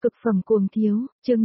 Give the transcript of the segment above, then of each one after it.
Cực phẩm cuồng thiếu, chương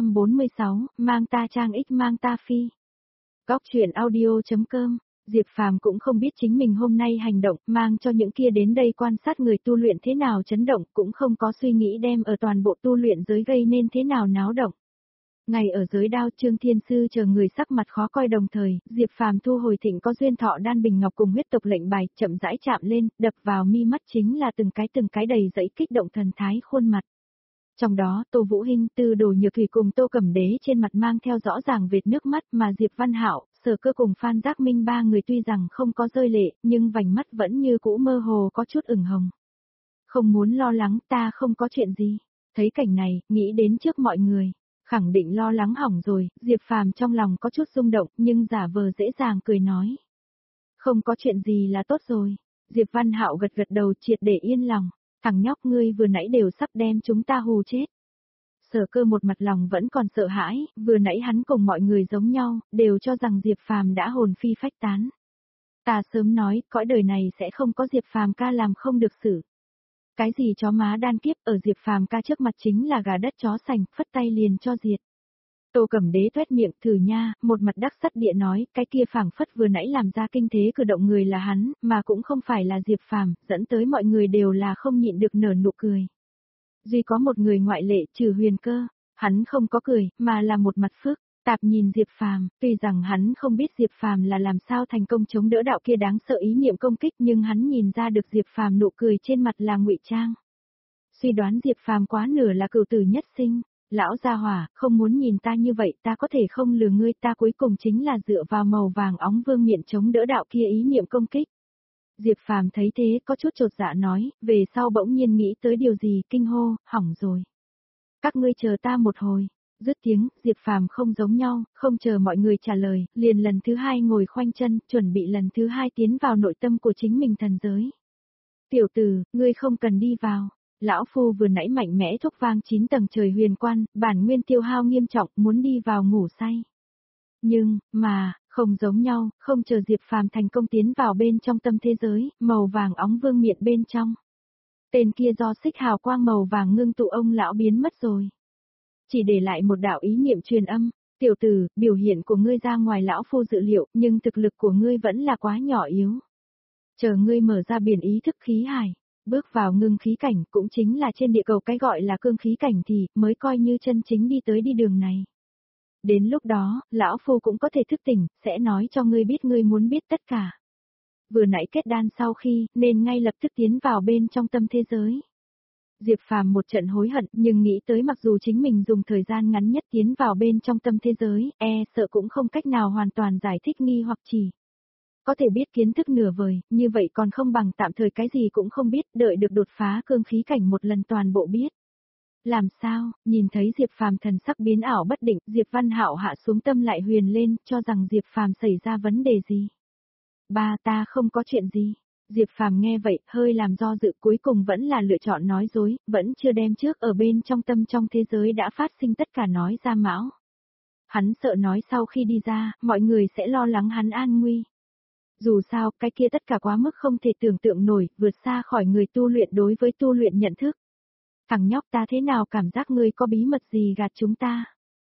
546, mang ta trang ích mang ta phi. Góc truyện audio.com, Diệp Phàm cũng không biết chính mình hôm nay hành động mang cho những kia đến đây quan sát người tu luyện thế nào chấn động, cũng không có suy nghĩ đem ở toàn bộ tu luyện giới gây nên thế nào náo động. Ngày ở giới đao Trương Thiên Sư chờ người sắc mặt khó coi đồng thời, Diệp Phàm thu hồi thịnh có duyên thọ đan bình ngọc cùng huyết tộc lệnh bài, chậm rãi chạm lên, đập vào mi mắt chính là từng cái đầy dẫy kích động thần thái khuôn mặt. Trong đó, Tô Vũ Hinh, Tư Đồ Nhược Thủy cùng Tô Cẩm Đế trên mặt mang theo rõ ràng vệt nước mắt, mà Diệp Văn Hạo, Sở Cơ cùng Phan Giác Minh ba người tuy rằng không có rơi lệ, nhưng vành mắt vẫn như cũ mơ hồ có chút ửng hồng. Không muốn lo lắng, ta không có chuyện gì. Thấy cảnh này, nghĩ đến trước mọi người, khẳng định lo lắng hỏng rồi, Diệp Phàm trong lòng có chút rung động, nhưng giả vờ dễ dàng cười nói. Không có chuyện gì là tốt rồi. Diệp Văn Hạo gật gật đầu triệt để yên lòng. Thằng nhóc ngươi vừa nãy đều sắp đem chúng ta hù chết. Sở Cơ một mặt lòng vẫn còn sợ hãi, vừa nãy hắn cùng mọi người giống nhau, đều cho rằng Diệp Phàm đã hồn phi phách tán. Ta sớm nói, cõi đời này sẽ không có Diệp Phàm ca làm không được xử. Cái gì chó má đan kiếp ở Diệp Phàm ca trước mặt chính là gà đất chó sành, phất tay liền cho diệt. Tô Cẩm Đế tuét miệng thử nha, một mặt đắc sắt địa nói, cái kia phảng phất vừa nãy làm ra kinh thế cử động người là hắn, mà cũng không phải là Diệp Phàm, dẫn tới mọi người đều là không nhịn được nở nụ cười. Duy có một người ngoại lệ, trừ Huyền Cơ, hắn không có cười, mà là một mặt phức tạp nhìn Diệp Phàm, tuy rằng hắn không biết Diệp Phàm là làm sao thành công chống đỡ đạo kia đáng sợ ý niệm công kích, nhưng hắn nhìn ra được Diệp Phàm nụ cười trên mặt là ngụy trang. Suy đoán Diệp Phàm quá nửa là cửu tử nhất sinh. Lão gia hỏa, không muốn nhìn ta như vậy, ta có thể không lừa ngươi, ta cuối cùng chính là dựa vào màu vàng óng vương miện chống đỡ đạo kia ý niệm công kích. Diệp Phàm thấy thế có chút chột dạ nói, về sau bỗng nhiên nghĩ tới điều gì, kinh hô, hỏng rồi. Các ngươi chờ ta một hồi. Dứt tiếng, Diệp Phàm không giống nhau, không chờ mọi người trả lời, liền lần thứ hai ngồi khoanh chân, chuẩn bị lần thứ hai tiến vào nội tâm của chính mình thần giới. Tiểu tử, ngươi không cần đi vào. Lão Phu vừa nãy mạnh mẽ thúc vang 9 tầng trời huyền quan, bản nguyên tiêu hao nghiêm trọng, muốn đi vào ngủ say. Nhưng, mà, không giống nhau, không chờ Diệp Phàm thành công tiến vào bên trong tâm thế giới, màu vàng óng vương miện bên trong. Tên kia do xích hào quang màu vàng ngưng tụ ông lão biến mất rồi. Chỉ để lại một đạo ý niệm truyền âm, tiểu tử, biểu hiện của ngươi ra ngoài Lão Phu dự liệu, nhưng thực lực của ngươi vẫn là quá nhỏ yếu. Chờ ngươi mở ra biển ý thức khí hải. Bước vào ngưng khí cảnh cũng chính là trên địa cầu cái gọi là cương khí cảnh thì mới coi như chân chính đi tới đi đường này. Đến lúc đó, Lão Phu cũng có thể thức tỉnh, sẽ nói cho ngươi biết ngươi muốn biết tất cả. Vừa nãy kết đan sau khi, nên ngay lập tức tiến vào bên trong tâm thế giới. Diệp Phàm một trận hối hận nhưng nghĩ tới mặc dù chính mình dùng thời gian ngắn nhất tiến vào bên trong tâm thế giới, sợ cũng không cách nào hoàn toàn giải thích nghi hoặc chỉ. Có thể biết kiến thức nửa vời, như vậy còn không bằng tạm thời cái gì cũng không biết, đợi được đột phá cương khí cảnh một lần toàn bộ biết. Làm sao, nhìn thấy Diệp Phàm thần sắc biến ảo bất định, Diệp Văn Hạo hạ xuống tâm lại huyền lên, cho rằng Diệp Phàm xảy ra vấn đề gì. Ba ta không có chuyện gì. Diệp Phàm nghe vậy, hơi làm do dự cuối cùng vẫn là lựa chọn nói dối, vẫn chưa đem trước ở bên trong tâm trong thế giới đã phát sinh tất cả nói ra mão. Hắn sợ nói sau khi đi ra, mọi người sẽ lo lắng hắn an nguy. Dù sao, cái kia tất cả quá mức không thể tưởng tượng nổi, vượt xa khỏi người tu luyện đối với tu luyện nhận thức. Thằng nhóc ta thế nào cảm giác ngươi có bí mật gì gạt chúng ta?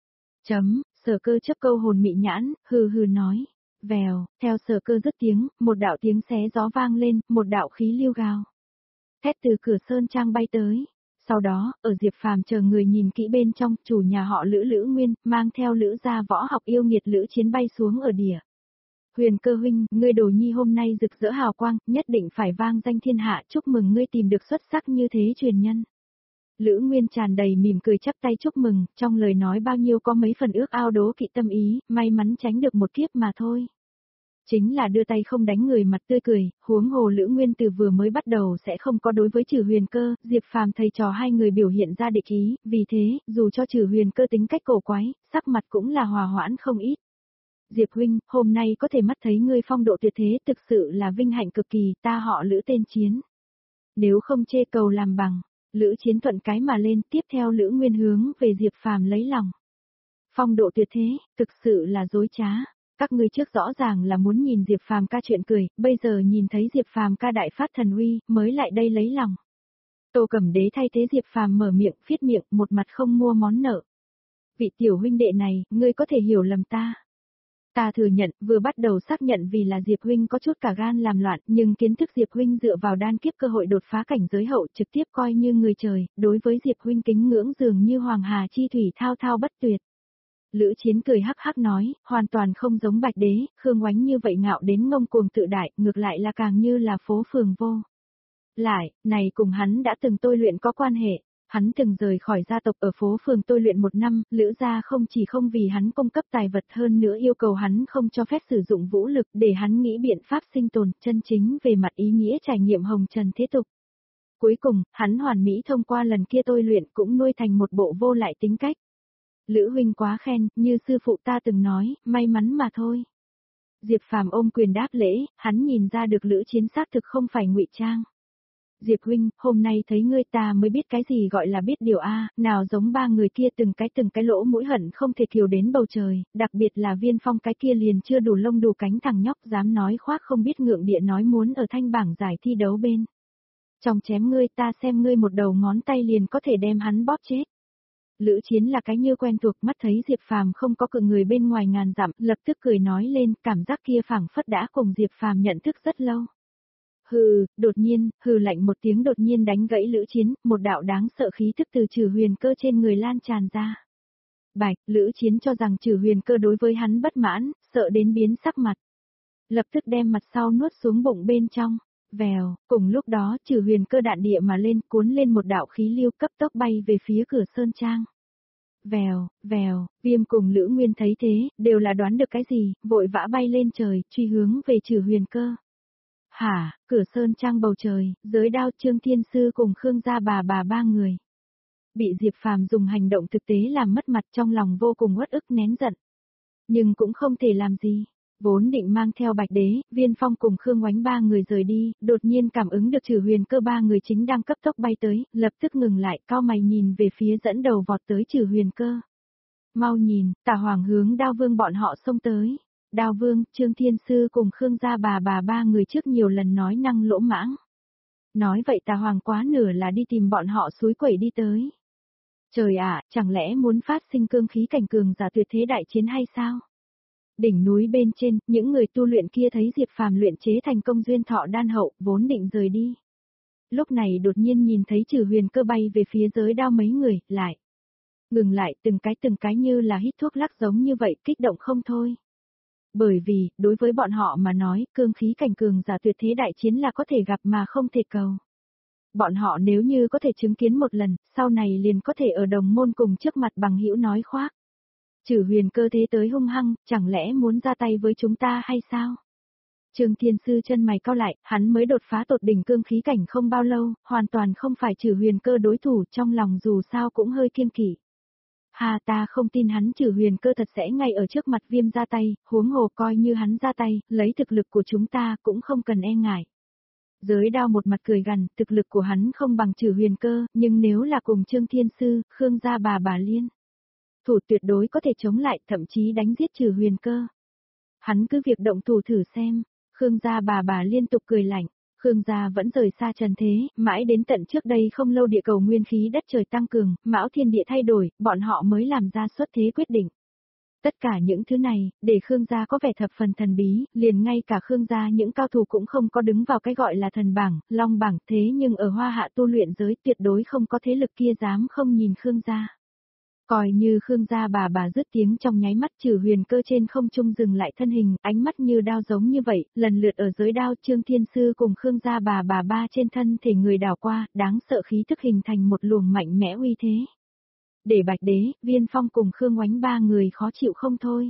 Sở Cơ chấp câu hồn mị nhãn, hừ hừ nói. Vèo, theo Sở Cơ dứt tiếng, một đạo tiếng xé gió vang lên, một đạo khí lưu gào. Thét từ cửa sơn trang bay tới. Sau đó, ở Diệp Phàm chờ người nhìn kỹ bên trong, chủ nhà họ Lữ Nguyên, mang theo Lữ gia võ học yêu nghiệt Lữ Chiến bay xuống ở địa. Huyền Cơ huynh, ngươi đồ nhi hôm nay rực rỡ hào quang, nhất định phải vang danh thiên hạ, chúc mừng ngươi tìm được xuất sắc như thế truyền nhân. Lữ Nguyên tràn đầy mỉm cười chắp tay chúc mừng, trong lời nói bao nhiêu có mấy phần ước ao đố kỵ tâm ý, may mắn tránh được một kiếp mà thôi. Chính là đưa tay không đánh người mặt tươi cười, huống hồ Lữ Nguyên từ vừa mới bắt đầu sẽ không có đối với Trừ Huyền Cơ, Diệp Phàm thầy trò hai người biểu hiện ra địch ý, vì thế, dù cho Trừ Huyền Cơ tính cách cổ quái, sắc mặt cũng là hòa hoãn không ít. Diệp huynh, hôm nay có thể mắt thấy ngươi phong độ tuyệt thế thực sự là vinh hạnh cực kỳ, ta họ Lữ tên Chiến. Nếu không chê cầu làm bằng, Lữ Chiến thuận cái mà lên, tiếp theo Lữ Nguyên hướng về Diệp Phàm lấy lòng. Phong độ tuyệt thế, thực sự là dối trá. Các ngươi trước rõ ràng là muốn nhìn Diệp Phàm ca chuyện cười, bây giờ nhìn thấy Diệp Phàm ca đại phát thần uy, mới lại đây lấy lòng. Tô Cẩm Đế thay thế Diệp Phàm mở miệng, phiết miệng, một mặt không mua món nợ. Vị tiểu huynh đệ này, ngươi có thể hiểu lầm ta. Ta thừa nhận, vừa bắt đầu xác nhận vì là Diệp huynh có chút cả gan làm loạn, nhưng kiến thức Diệp huynh dựa vào đan kiếp cơ hội đột phá cảnh giới hậu trực tiếp coi như người trời, đối với Diệp huynh kính ngưỡng dường như hoàng hà chi thủy thao thao bất tuyệt. Lữ Chiến cười hắc hắc nói, hoàn toàn không giống Bạch Đế, Khương Oánh như vậy ngạo đến ngông cuồng tự đại, ngược lại là càng như là phố phường vô. Lại, này cùng hắn đã từng tôi luyện có quan hệ. Hắn từng rời khỏi gia tộc ở phố phường tôi luyện 1 năm, Lữ gia không chỉ không vì hắn cung cấp tài vật hơn nữa yêu cầu hắn không cho phép sử dụng vũ lực để hắn nghĩ biện pháp sinh tồn, chân chính về mặt ý nghĩa trải nghiệm hồng trần thế tục. Cuối cùng, hắn hoàn mỹ thông qua lần kia tôi luyện cũng nuôi thành một bộ vô lại tính cách. Lữ huynh quá khen, như sư phụ ta từng nói, may mắn mà thôi. Diệp Phàm ôm quyền đáp lễ, hắn nhìn ra được Lữ Chiến xác thực không phải ngụy trang. Diệp huynh, hôm nay thấy ngươi ta mới biết cái gì gọi là biết điều a, nào giống 3 người kia từng cái lỗ mũi hận không thể kiều đến bầu trời, đặc biệt là Viên Phong cái kia liền chưa đủ lông đủ cánh thằng nhóc dám nói khoác không biết ngượng địa nói muốn ở thanh bảng giải thi đấu bên. Trong chém ngươi ta xem ngươi một đầu ngón tay liền có thể đem hắn bóp chết. Lữ Chiến là cái như quen thuộc, mắt thấy Diệp Phàm không có cự người bên ngoài ngàn dặm, lập tức cười nói lên, cảm giác kia phảng phất đã cùng Diệp Phàm nhận thức rất lâu. Hừ, đột nhiên, hừ lạnh một tiếng đột nhiên đánh gãy Lữ Chiến, một đạo đáng sợ khí tức từ Trừ Huyền Cơ trên người lan tràn ra. Bạch, Lữ Chiến cho rằng Trừ Huyền Cơ đối với hắn bất mãn, sợ đến biến sắc mặt. Lập tức đem mặt sau nuốt xuống bụng bên trong. Vèo, cùng lúc đó Trừ Huyền Cơ đạn địa mà lên, cuốn lên một đạo khí lưu cấp tốc bay về phía cửa sơn trang. Vèo, vèo, Viêm cùng Lữ Nguyên thấy thế, đều là đoán được cái gì, vội vã bay lên trời, truy hướng về Trừ Huyền Cơ. Hả, cửa sơn trang bầu trời, giới đao Trương Thiên Sư cùng Khương gia bà 3 người. Bị Diệp Phàm dùng hành động thực tế làm mất mặt, trong lòng vô cùng uất ức nén giận. Nhưng cũng không thể làm gì. Vốn định mang theo Bạch Đế, Viên Phong cùng Khương Oánh 3 người rời đi, đột nhiên cảm ứng được Trừ Huyền Cơ 3 người chính đang cấp tốc bay tới, lập tức ngừng lại, cau mày nhìn về phía dẫn đầu vọt tới Trừ Huyền Cơ. Mau nhìn, Tả Hoàng hướng Đao Vương bọn họ xông tới. Đao Vương, Trương Thiên Sư cùng Khương gia bà 3 người trước nhiều lần nói năng lỗ mãng. Nói vậy Tà Hoàng quá nửa là đi tìm bọn họ suối quẩy đi tới. Trời ạ, chẳng lẽ muốn phát sinh cương khí cảnh cường giả tuyệt thế đại chiến hay sao? Đỉnh núi bên trên, những người tu luyện kia thấy Diệp Phàm luyện chế thành công duyên thọ đan hậu, vốn định rời đi. Lúc này đột nhiên nhìn thấy Trừ Huyền Cơ bay về phía giới đao mấy người, lại. Ngừng lại từng cái như là hít thuốc lắc giống như vậy, kích động không thôi. Bởi vì, đối với bọn họ mà nói, cương khí cảnh cường giả tuyệt thế đại chiến là có thể gặp mà không thể cầu. Bọn họ nếu như có thể chứng kiến một lần, sau này liền có thể ở đồng môn cùng trước mặt bằng hữu nói khoác. Trừ Huyền Cơ thế tới hung hăng, chẳng lẽ muốn ra tay với chúng ta hay sao? Trương Thiên Sư chân mày cau lại, hắn mới đột phá tột đỉnh cương khí cảnh không bao lâu, hoàn toàn không phải Trừ Huyền Cơ đối thủ, trong lòng dù sao cũng hơi kiêng kỵ. Hà, ta không tin hắn Trừ Huyền Cơ thật sẽ ngay ở trước mặt Viêm ra tay, huống hồ coi như hắn ra tay, lấy thực lực của chúng ta cũng không cần e ngại. Giới đao một mặt cười gằn, thực lực của hắn không bằng Trừ Huyền Cơ, nhưng nếu là cùng Trương Thiên Sư, Khương gia bà Liên. Thủ tuyệt đối có thể chống lại, thậm chí đánh giết Trừ Huyền Cơ. Hắn cứ việc động thủ thử xem, Khương gia bà liên tục cười lạnh. Khương gia vẫn rời xa trần thế, mãi đến tận trước đây không lâu địa cầu nguyên khí đất trời tăng cường, mão thiên địa thay đổi, bọn họ mới làm ra xuất thế quyết định. Tất cả những thứ này, để Khương gia có vẻ thập phần thần bí, liền ngay cả Khương gia những cao thủ cũng không có đứng vào cái gọi là thần bảng, long bảng, thế nhưng ở Hoa Hạ tu luyện giới tuyệt đối không có thế lực kia dám không nhìn Khương gia. Coi như Khương gia bà dứt tiếng trong nháy mắt Trừ Huyền Cơ trên không trung dừng lại thân hình, ánh mắt như đao giống như vậy, lần lượt ở giới đao Trương Thiên Sư cùng Khương gia bà ba trên thân thể người đảo qua, đáng sợ khí thức hình thành một luồng mạnh mẽ uy thế. Để Bạch Đế, Viên Phong cùng Khương Oánh 3 người khó chịu không thôi.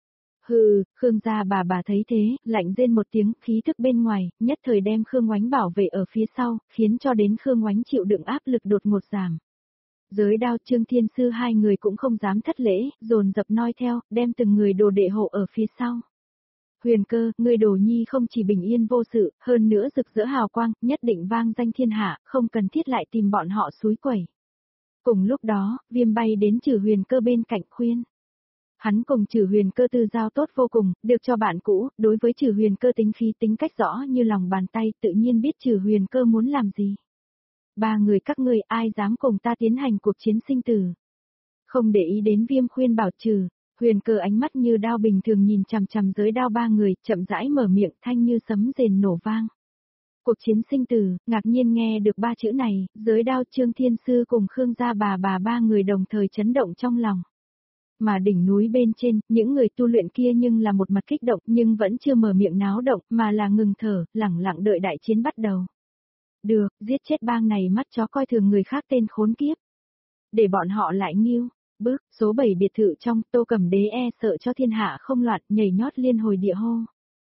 Hừ, Khương gia bà thấy thế, lạnh rên một tiếng, khí thức bên ngoài, nhất thời đem Khương Oánh bảo vệ ở phía sau, khiến cho đến Khương Oánh chịu đựng áp lực đột ngột giảm. Giới đao Trương Thiên Sư 2 người cũng không dám thất lễ, dồn dập noi theo, đem từng người đồ đệ hộ ở phía sau. Huyền Cơ, người đồ nhi không chỉ bình yên vô sự, hơn nữa rực rỡ hào quang, nhất định vang danh thiên hạ, không cần thiết lại tìm bọn họ suối quẩy. Cùng lúc đó, Viêm bay đến Trừ Huyền Cơ bên cạnh khuyên. Hắn cùng Trừ Huyền Cơ tư giao tốt vô cùng, được cho bạn cũ, đối với Trừ Huyền Cơ tính khí tính cách rõ như lòng bàn tay, tự nhiên biết Trừ Huyền Cơ muốn làm gì. Ba người các ngươi ai dám cùng ta tiến hành cuộc chiến sinh tử. Không để ý đến Viêm khuyên bảo trừ, Huyền Cơ ánh mắt như đao bình thường nhìn chằm chằm Giới Đao ba người, chậm rãi mở miệng thanh như sấm rền nổ vang. Cuộc chiến sinh tử, ngạc nhiên nghe được ba chữ này, Giới Đao Trương Thiên Sư cùng Khương gia bà ba người đồng thời chấn động trong lòng. Mà đỉnh núi bên trên, những người tu luyện kia nhưng là một mặt kích động nhưng vẫn chưa mở miệng náo động mà là ngừng thở, lẳng lặng đợi đại chiến bắt đầu. Được, giết chết bang này mắt chó coi thường người khác tên khốn kiếp. Để bọn họ lại nghiêu. Bước, số 7 biệt thự trong, Tô Cẩm Đế e sợ cho thiên hạ không loạn, nhảy nhót liên hồi địa hô.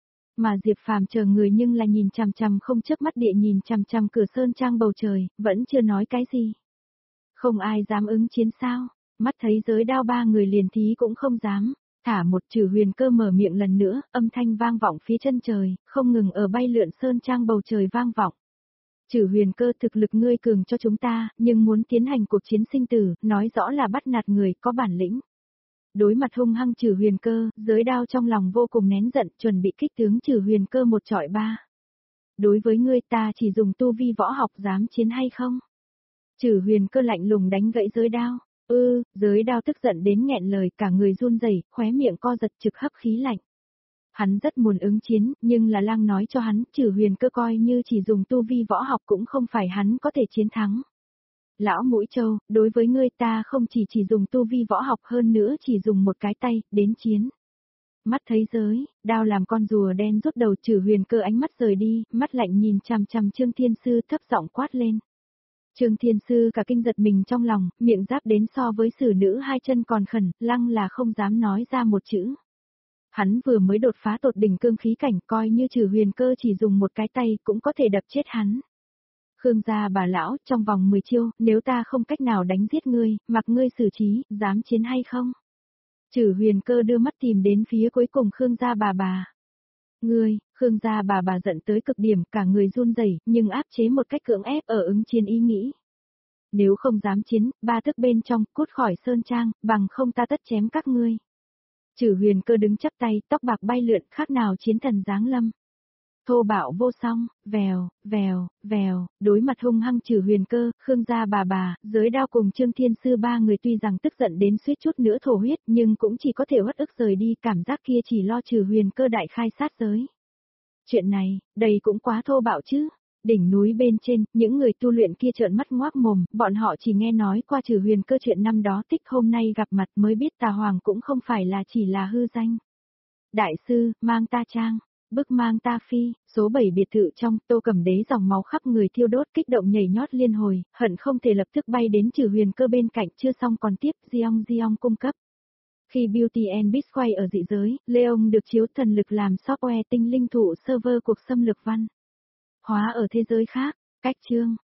Mà Diệp Phàm chờ người nhưng là nhìn chằm chằm không chớp mắt địa nhìn chằm chằm cửa sơn trang bầu trời, vẫn chưa nói cái gì. Không ai dám ứng chiến sao, mắt thấy Giới Đao ba người liền thí cũng không dám. Thả một Trừ Huyền Cơ mở miệng lần nữa, âm thanh vang vọng phía chân trời, không ngừng ở bay lượn sơn trang bầu trời vang vọng. Trừ Huyền Cơ, thực lực ngươi cường cho chúng ta, nhưng muốn tiến hành cuộc chiến sinh tử, nói rõ là bắt nạt người có bản lĩnh. Đối mặt hung hăng Trừ Huyền Cơ, Giới Đao trong lòng vô cùng nén giận, chuẩn bị kích tướng Trừ Huyền Cơ một trọi ba. Đối với ngươi ta chỉ dùng tu vi võ học dám chiến hay không? Trừ Huyền Cơ lạnh lùng đánh gãy Giới Đao. Giới Đao tức giận đến nghẹn lời, cả người run rẩy, khóe miệng co giật trực hấp khí lạnh. Hắn rất muốn ứng chiến, nhưng là lang nói cho hắn, Trừ Huyền Cơ coi như chỉ dùng tu vi võ học cũng không phải hắn có thể chiến thắng. Lão Mũi Trâu, đối với ngươi ta không chỉ dùng tu vi võ học hơn nữa chỉ dùng một cái tay, đến chiến. Mắt thấy Giới Đao làm con rùa đen rút đầu Trừ Huyền Cơ ánh mắt rời đi, mắt lạnh nhìn chằm chằm Trương Thiên Sư thấp giọng quát lên. Trương Thiên Sư cả kinh giật mình trong lòng, miệng giáp đến so với xử nữ hai chân còn khẩn, lăng là không dám nói ra một chữ. Hắn vừa mới đột phá tột đỉnh cương khí cảnh, coi như Trừ Huyền Cơ chỉ dùng một cái tay cũng có thể đập chết hắn. Khương gia bà lão, trong vòng 10 chiêu, nếu ta không cách nào đánh giết ngươi, mặc ngươi xử trí, dám chiến hay không? Trừ Huyền Cơ đưa mắt tìm đến phía cuối cùng Khương gia bà. Ngươi, Khương gia bà giận tới cực điểm, cả người run rẩy, nhưng áp chế một cách cưỡng ép ở ứng chiến ý nghĩ. Nếu không dám chiến, ba thức bên trong, cút khỏi sơn trang, bằng không ta tất chém các ngươi. Trừ Huyền Cơ đứng chắp tay, tóc bạc bay lượn, khác nào chiến thần giáng lâm. Thô bạo vô song, vèo, đối mặt hung hăng Trừ Huyền Cơ, Khương gia bà, Giới Đao cùng Trương Thiên Sư ba người tuy rằng tức giận đến suýt chút nữa thổ huyết, nhưng cũng chỉ có thể uất ức rời đi, cảm giác kia chỉ lo Trừ Huyền Cơ đại khai sát giới. Chuyện này, đây cũng quá thô bạo chứ. Đỉnh núi bên trên, những người tu luyện kia trợn mắt ngoác mồm, bọn họ chỉ nghe nói qua Trừ Huyền Cơ chuyện năm đó tích hôm nay gặp mặt mới biết Tà Hoàng cũng không phải là chỉ là hư danh. Đại sư, mang ta trang. Bức mang ta phi, số 7 biệt thự trong, Tô Cẩm Đế dòng máu khắp người thiêu đốt kích động nhảy nhót liên hồi, hận không thể lập tức bay đến Trừ Huyền Cơ bên cạnh, chưa xong còn tiếp, Giong cung cấp. Khi Beauty and Beast quay ở dị giới, Leon được chiếu thần lực làm software tinh linh thủ server cuộc xâm lược văn. Hóa ở thế giới khác, cách chương.